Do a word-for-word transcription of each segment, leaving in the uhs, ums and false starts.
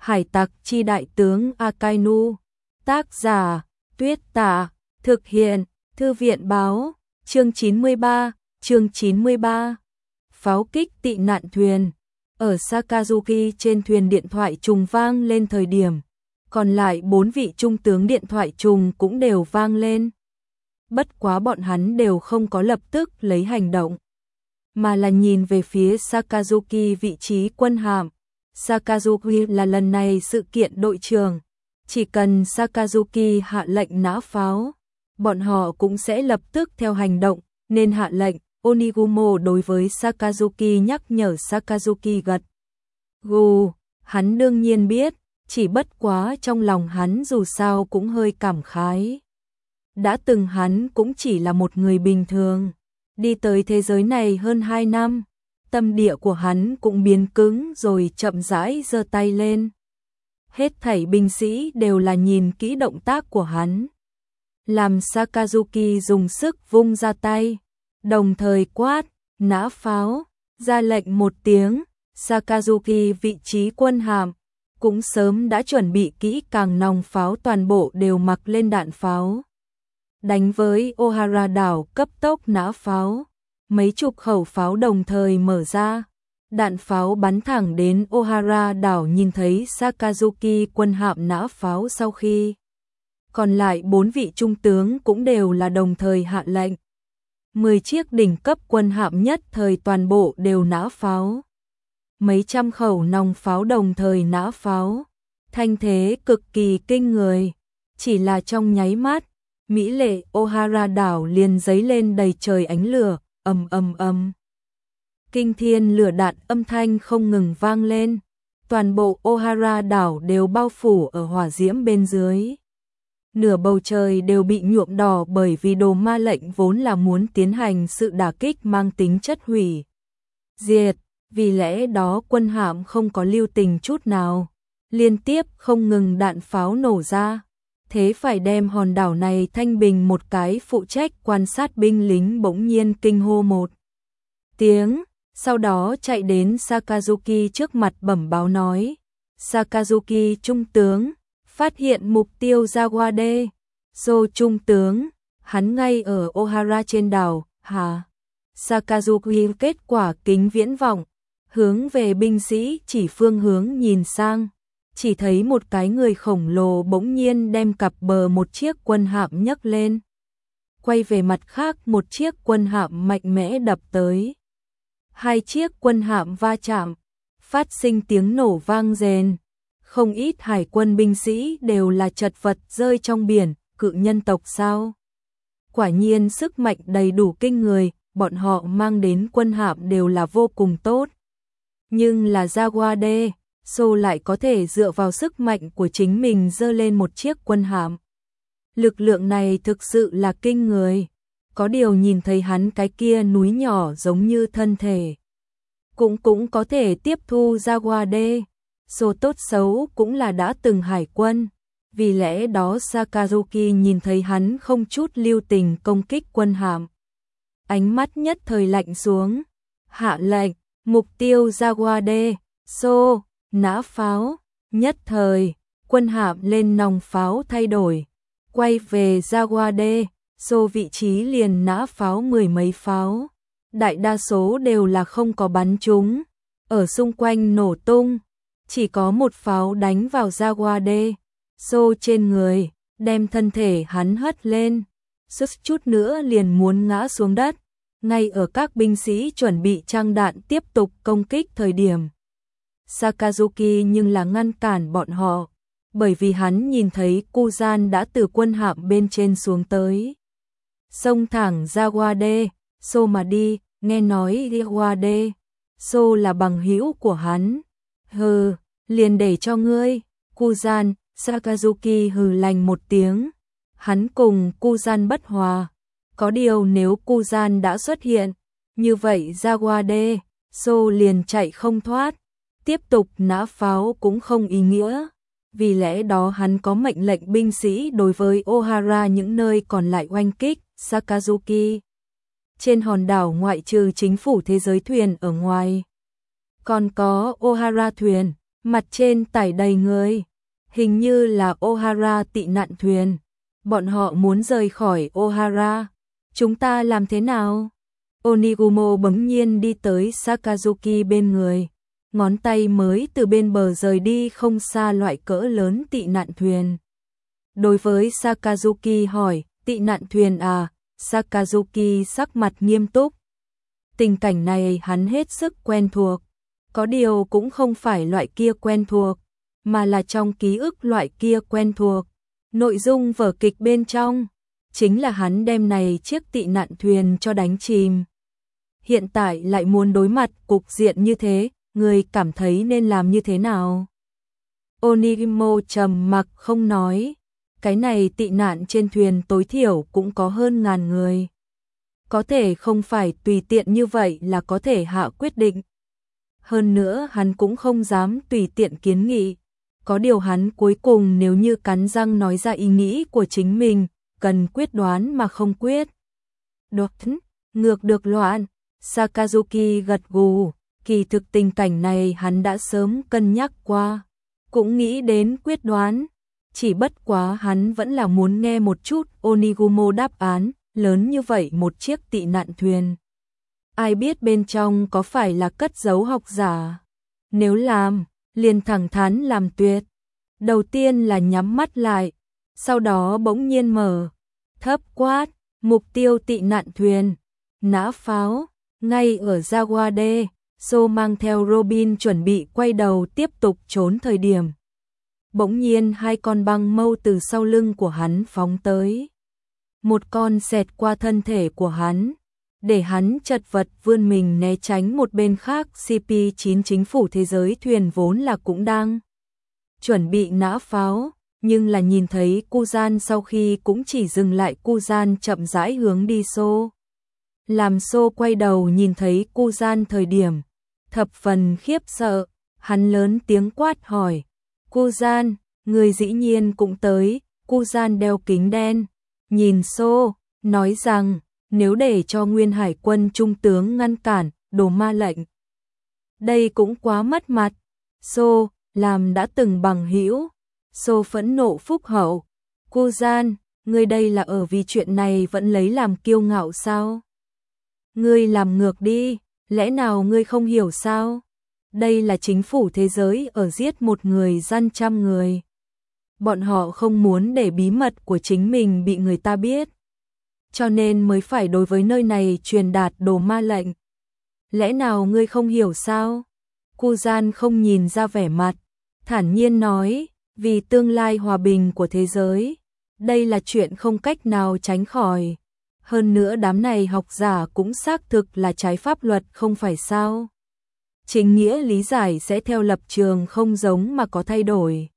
Hải tặc chi đại tướng Akainu. Tác giả, Tuyết Tả. Thực hiện, Thư viện báo. Chương chín mươi ba, chương chín mươi ba. Pháo kích tị nạn thuyền. Ở Sakazuki trên thuyền điện thoại trùng vang lên thời điểm. Còn lại bốn vị trung tướng điện thoại trùng cũng đều vang lên. Bất quá bọn hắn đều không có lập tức lấy hành động, mà là nhìn về phía Sakazuki vị trí quân hạm. Sakazuki là lần này sự kiện đội trưởng. Chỉ cần Sakazuki hạ lệnh nã pháo, bọn họ cũng sẽ lập tức theo hành động, nên hạ lệnh. Onigumo đối với Sakazuki nhắc nhở Sakazuki gật gù. Hắn đương nhiên biết, chỉ bất quá trong lòng hắn dù sao cũng hơi cảm khái. Đã từng hắn cũng chỉ là một người bình thường, đi tới thế giới này hơn hai năm, tâm địa của hắn cũng biến cứng rồi chậm rãi giơ tay lên. Hết thảy binh sĩ đều là nhìn kỹ động tác của hắn. Làm Sakazuki dùng sức vung ra tay, đồng thời quát, nã pháo, ra lệnh một tiếng. Sakazuki vị trí quân hàm cũng sớm đã chuẩn bị kỹ càng, nòng pháo toàn bộ đều mặc lên đạn pháo. Đánh với Ohara đảo cấp tốc nã pháo, mấy chục khẩu pháo đồng thời mở ra. Đạn pháo bắn thẳng đến Ohara đảo. Nhìn thấy Sakazuki quân hạm nã pháo sau khi, còn lại bốn vị trung tướng cũng đều là đồng thời hạ lệnh. Mười chiếc đỉnh cấp quân hạm nhất thời toàn bộ đều nã pháo. Mấy trăm khẩu nòng pháo đồng thời nã pháo. Thanh thế cực kỳ kinh người. Chỉ là trong nháy mắt, mỹ lệ Ohara đảo liền giấy lên đầy trời ánh lửa, ầm ầm ầm. Kinh thiên lửa đạn âm thanh không ngừng vang lên. Toàn bộ Ohara đảo đều bao phủ ở hỏa diễm bên dưới. Nửa bầu trời đều bị nhuộm đỏ bởi vì đồ ma lệnh vốn là muốn tiến hành sự đả kích mang tính chất hủy diệt. Vì lẽ đó quân hạm không có lưu tình chút nào, liên tiếp không ngừng đạn pháo nổ ra. Thế phải đem hòn đảo này thanh bình. Một cái phụ trách quan sát binh lính bỗng nhiên kinh hô một tiếng, sau đó chạy đến Sakazuki trước mặt bẩm báo nói, Sakazuki trung tướng, phát hiện mục tiêu Yawade. Sô trung tướng, hắn ngay ở Ohara trên đảo. Hả? Sakazuki kết quả kính viễn vọng, hướng về binh sĩ chỉ phương hướng nhìn sang, chỉ thấy một cái người khổng lồ bỗng nhiên đem cặp bờ một chiếc quân hạm nhấc lên, quay về mặt khác một chiếc quân hạm mạnh mẽ đập tới. Hai chiếc quân hạm va chạm, phát sinh tiếng nổ vang rền. Không ít hải quân binh sĩ đều là chật vật rơi trong biển. Cự nhân tộc sao? Quả nhiên sức mạnh đầy đủ kinh người, bọn họ mang đến quân hạm đều là vô cùng tốt. Nhưng là Yawade, Sô lại có thể dựa vào sức mạnh của chính mình dơ lên một chiếc quân hạm. Lực lượng này thực sự là kinh người. Có điều nhìn thấy hắn cái kia núi nhỏ giống như thân thể, cũng cũng có thể tiếp thu Yawade. Sô tốt xấu cũng là đã từng hải quân. Vì lẽ đó Sakazuki nhìn thấy hắn không chút lưu tình công kích quân hạm, ánh mắt nhất thời lạnh xuống, hạ lệnh, mục tiêu Yawade. Sô, nã pháo. Nhất thời, quân hạm lên nòng pháo thay đổi, quay về Yawade. Sô vị trí liền nã pháo mười mấy pháo, đại đa số đều là không có bắn trúng, ở xung quanh nổ tung, chỉ có một pháo đánh vào Yawade. Sô trên người, đem thân thể hắn hất lên, suýt chút nữa liền muốn ngã xuống đất. Ngay ở các binh sĩ chuẩn bị trang đạn tiếp tục công kích thời điểm, Sakazuki nhưng là ngăn cản bọn họ, bởi vì hắn nhìn thấy Kuzan đã từ quân hạm bên trên xuống tới, xông thẳng Yawade. Sô mà đi, nghe nói Yawade, Sô là bằng hữu của hắn. Hừ, liền để cho ngươi. Kuzan. Sakazuki hừ lạnh một tiếng. Hắn cùng Kuzan bất hòa. Có điều nếu Kuzan đã xuất hiện, như vậy Yawade, Sô liền chạy không thoát. Tiếp tục nã pháo cũng không ý nghĩa. Vì lẽ đó hắn có mệnh lệnh binh sĩ đối với Ohara những nơi còn lại oanh kích. Sakazuki trên hòn đảo ngoại trừ chính phủ thế giới thuyền ở ngoài, còn có Ohara thuyền, mặt trên tải đầy người, hình như là Ohara tị nạn thuyền. Bọn họ muốn rời khỏi Ohara. Chúng ta làm thế nào? Onigumo bỗng nhiên đi tới Sakazuki bên người, ngón tay mới từ bên bờ rời đi không xa loại cỡ lớn tị nạn thuyền. Đối với Sakazuki hỏi, tị nạn thuyền à? Sakazuki sắc mặt nghiêm túc. Tình cảnh này hắn hết sức quen thuộc, có điều cũng không phải loại kia quen thuộc, mà là trong ký ức loại kia quen thuộc. Nội dung vở kịch bên trong chính là hắn đem này chiếc tị nạn thuyền cho đánh chìm. Hiện tại lại muốn đối mặt cục diện như thế, người cảm thấy nên làm như thế nào? Onigumo trầm mặc không nói. Cái này tị nạn trên thuyền tối thiểu cũng có hơn ngàn người. Có thể không phải tùy tiện như vậy là có thể hạ quyết định. Hơn nữa hắn cũng không dám tùy tiện kiến nghị. Có điều hắn cuối cùng nếu như cắn răng nói ra ý nghĩ của chính mình, cần quyết đoán mà không quyết. Đột ngược được loạn. Sakazuki gật gù, kỳ thực tình cảnh này hắn đã sớm cân nhắc qua, cũng nghĩ đến quyết đoán, chỉ bất quá hắn vẫn là muốn nghe một chút Onigumo đáp án, lớn như vậy một chiếc tị nạn thuyền. Ai biết bên trong có phải là cất giấu học giả? Nếu làm, liền thẳng thắn làm tuyệt. Đầu tiên là nhắm mắt lại, sau đó bỗng nhiên mở, thấp quát, mục tiêu tị nạn thuyền, nã pháo. Ngay ở Jaguar So mang theo Robin chuẩn bị quay đầu tiếp tục trốn thời điểm. Bỗng nhiên hai con băng mâu từ sau lưng của hắn phóng tới. Một con xẹt qua thân thể của hắn, để hắn chật vật vươn mình né tránh một bên khác. xê pê chín chính phủ thế giới thuyền vốn là cũng đang chuẩn bị nã pháo, nhưng là nhìn thấy Kuzan sau khi cũng chỉ dừng lại. Kuzan chậm rãi hướng đi xô. Làm xô quay đầu nhìn thấy Kuzan thời điểm, thập phần khiếp sợ, hắn lớn tiếng quát hỏi, Kuzan, người dĩ nhiên cũng tới. Kuzan đeo kính đen, nhìn xô, nói rằng, nếu để cho Nguyên Hải quân trung tướng ngăn cản, đồ ma lệnh. Đây cũng quá mất mặt. Xô, làm đã từng bằng hữu. Xô phẫn nộ phúc hậu. Kuzan, ngươi đây là ở vì chuyện này vẫn lấy làm kiêu ngạo sao? Ngươi làm ngược đi, lẽ nào ngươi không hiểu sao? Đây là chính phủ thế giới ở giết một người gian trăm người. Bọn họ không muốn để bí mật của chính mình bị người ta biết, cho nên mới phải đối với nơi này truyền đạt đồ ma lệnh. Lẽ nào ngươi không hiểu sao? Kuzan không nhìn ra vẻ mặt, thản nhiên nói, vì tương lai hòa bình của thế giới, đây là chuyện không cách nào tránh khỏi. Hơn nữa đám này học giả cũng xác thực là trái pháp luật không phải sao? Chính nghĩa lý giải sẽ theo lập trường không giống mà có thay đổi.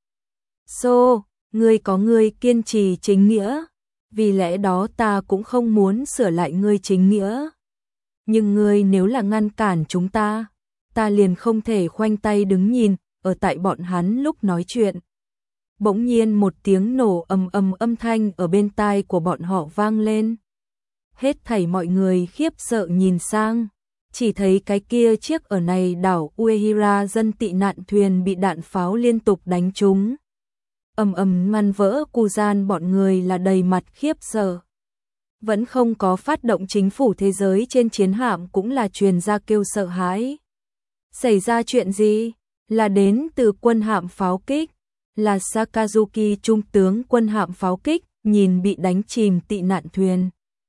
So, ngươi có ngươi kiên trì chính nghĩa, vì lẽ đó ta cũng không muốn sửa lại ngươi chính nghĩa. Nhưng ngươi nếu là ngăn cản chúng ta, ta liền không thể khoanh tay đứng nhìn, ở tại bọn hắn lúc nói chuyện. Bỗng nhiên một tiếng nổ ầm ầm âm thanh ở bên tai của bọn họ vang lên. Hết thảy mọi người khiếp sợ nhìn sang, chỉ thấy cái kia chiếc ở này đảo Uehira dân tị nạn thuyền bị đạn pháo liên tục đánh trúng. Ầm ầm ngăn vỡ. Kuzan bọn người là đầy mặt khiếp sợ. Vẫn không có phát động chính phủ thế giới trên chiến hạm cũng là truyền ra kêu sợ hãi. Xảy ra chuyện gì? Là đến từ quân hạm pháo kích, là Sakazuki trung tướng quân hạm pháo kích, nhìn bị đánh chìm tị nạn thuyền.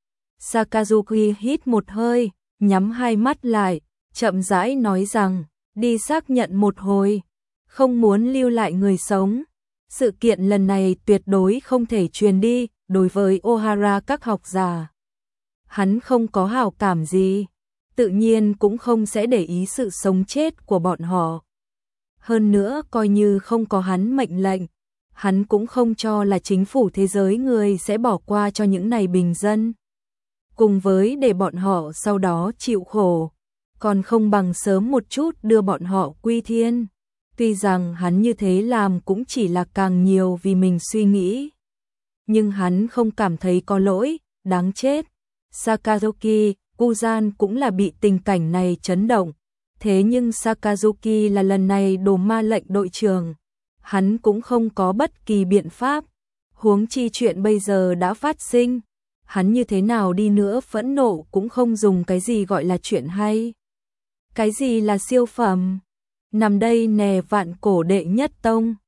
Sakazuki hít một hơi, nhắm hai mắt lại, chậm rãi nói rằng, đi xác nhận một hồi, không muốn lưu lại người sống. Sự kiện lần này tuyệt đối không thể truyền đi. Đối với Ohara các học giả, hắn không có hảo cảm gì, tự nhiên cũng không sẽ để ý sự sống chết của bọn họ. Hơn nữa coi như không có hắn mệnh lệnh, hắn cũng không cho là chính phủ thế giới người sẽ bỏ qua cho những này bình dân. Cùng với để bọn họ sau đó chịu khổ, còn không bằng sớm một chút đưa bọn họ quy thiên. Tuy rằng hắn như thế làm cũng chỉ là càng nhiều vì mình suy nghĩ, nhưng hắn không cảm thấy có lỗi, đáng chết. Sakazuki, Kuzan cũng là bị tình cảnh này chấn động, Thế nhưng Sakazuki là lần này đồ ma lệnh đội trưởng, hắn cũng không có bất kỳ biện pháp, huống chi chuyện bây giờ đã phát sinh, hắn như thế nào đi nữa phẫn nộ cũng không dùng cái gì gọi là chuyện hay. Cái gì là siêu phẩm? Nằm đây nè vạn cổ đệ nhất tông,